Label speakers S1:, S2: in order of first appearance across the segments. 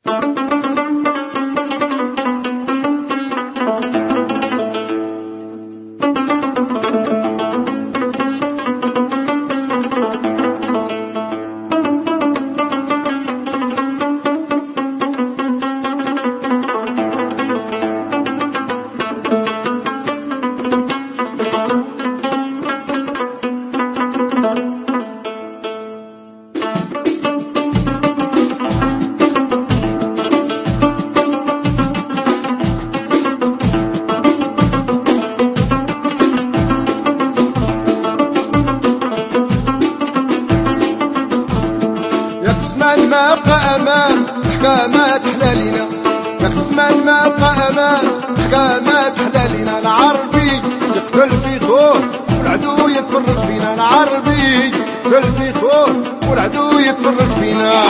S1: زمان ما بقى امان حكامات حلالينا، ياك زمان ما بقى امان حكامات حلالينا. العربي يقتل في خوه والعدو يتفرج فينا، العربي يقتل في خوه والعدو يتفرج فينا.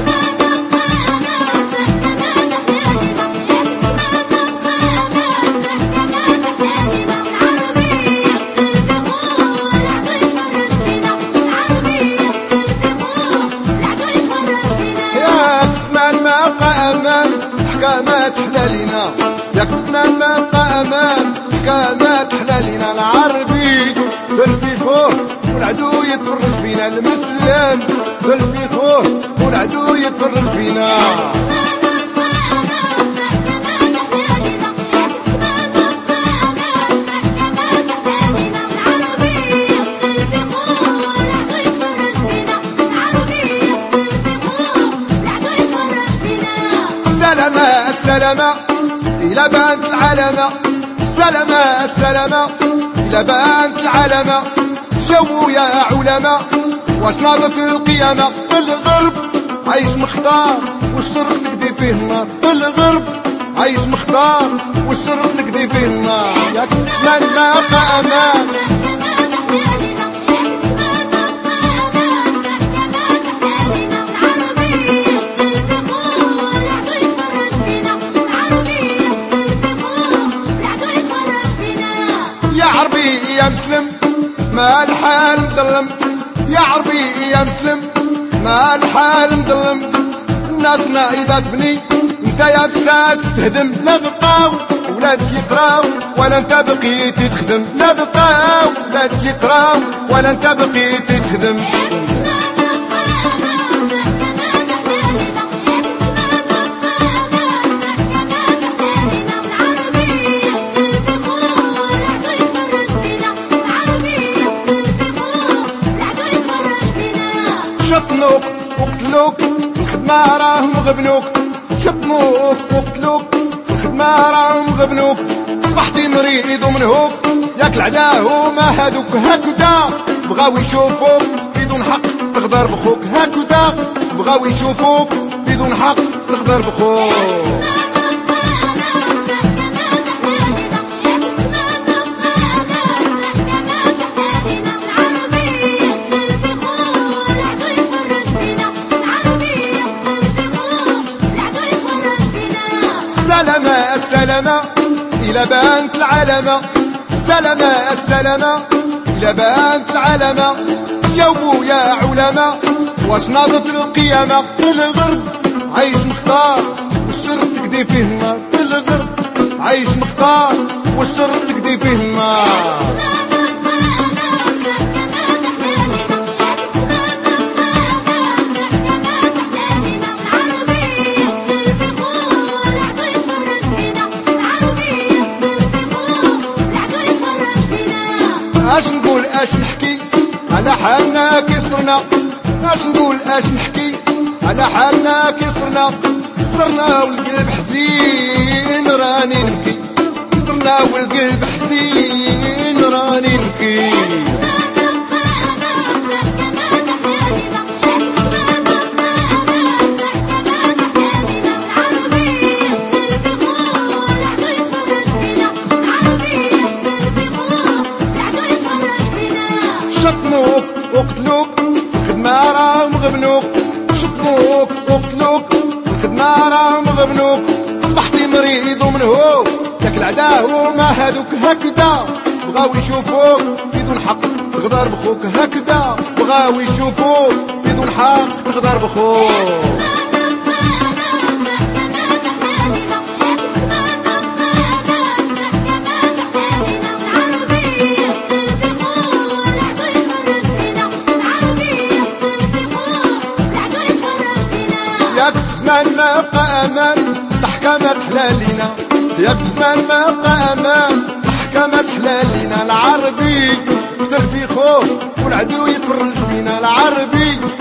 S1: حكامات حلالينا، ياك زمان ما بقى امان حكامات حلالينا. العربي يقتل في خوه والعدو يتفرج فينا، المسلم يقتل في خوه والعدو يتفرج فينا. السلامة السلامة إلى بنت العلمة، السلامة السلامة إلى بنت العلمة. جاوبوا يا علماء واش ناضت القيامة؟ الغرب عايش مختار والشرق تقضي فيه النار، الغرب عايش مختار والشرق تقضي فيه النار. ياك زمان ما بقى امان يا عربي يا مسلم ما الحال مظلم، يا عربي يا مسلم ما الحال مظلم. الناس نايضة تبني انت يا فساس تهدم، لا بقاو ولادك يقراو ولا انت بقيتي تخدم، لا بقاو ولادك يقراو ولا انت بقيتي تخدم. شطنوك وقتلوك الخدمة راهم غبنوك، شطنوك وقتلوك الخدمة راهم غبنوك. صبحتي مريض ومنهوك ياك العداه وما هادوك، هكذا بغاو يشوفوك بدون حق تغدر بخوك، هكذا بغاو يشوفوك بدون حق تغدر بخوك. السلامة السلامة إلى بنت العلمة، السلامة السلامة إلى بنت العلمة. جاوبوا يا علماء واش ناضت القيامة؟ الغرب عايش مختار والشرق تقضي فيه النار، الغرب عايش مختار والشرق تقضي فيه النار. اش نقول اش نحكي على حالنا كي صرنا، اش نقول اش نحكي على حالنا كي صرنا. صرنا والقلب حزين راني نبكي، صرنا والقلب حزين راني نبكي. شطنوك وقتلوك الخدمة راهم غبنوك، شطنوك وقتلوك الخدمة راهم غبنوك. صبحتي مريض ومنهوك ياك العداه وما هادوك، هكذا بغاو يشوفوك بدون حق تغدر بخوك، هكذا بغاو يشوفوك بدون حق تغدر بخوك. ياك زمان ما بقى امان تحكمت حلالينا ياك زمان ما بقى امان تحكمت حلالينا العربي قتل في خوف والعدو يتفرج فينا العربي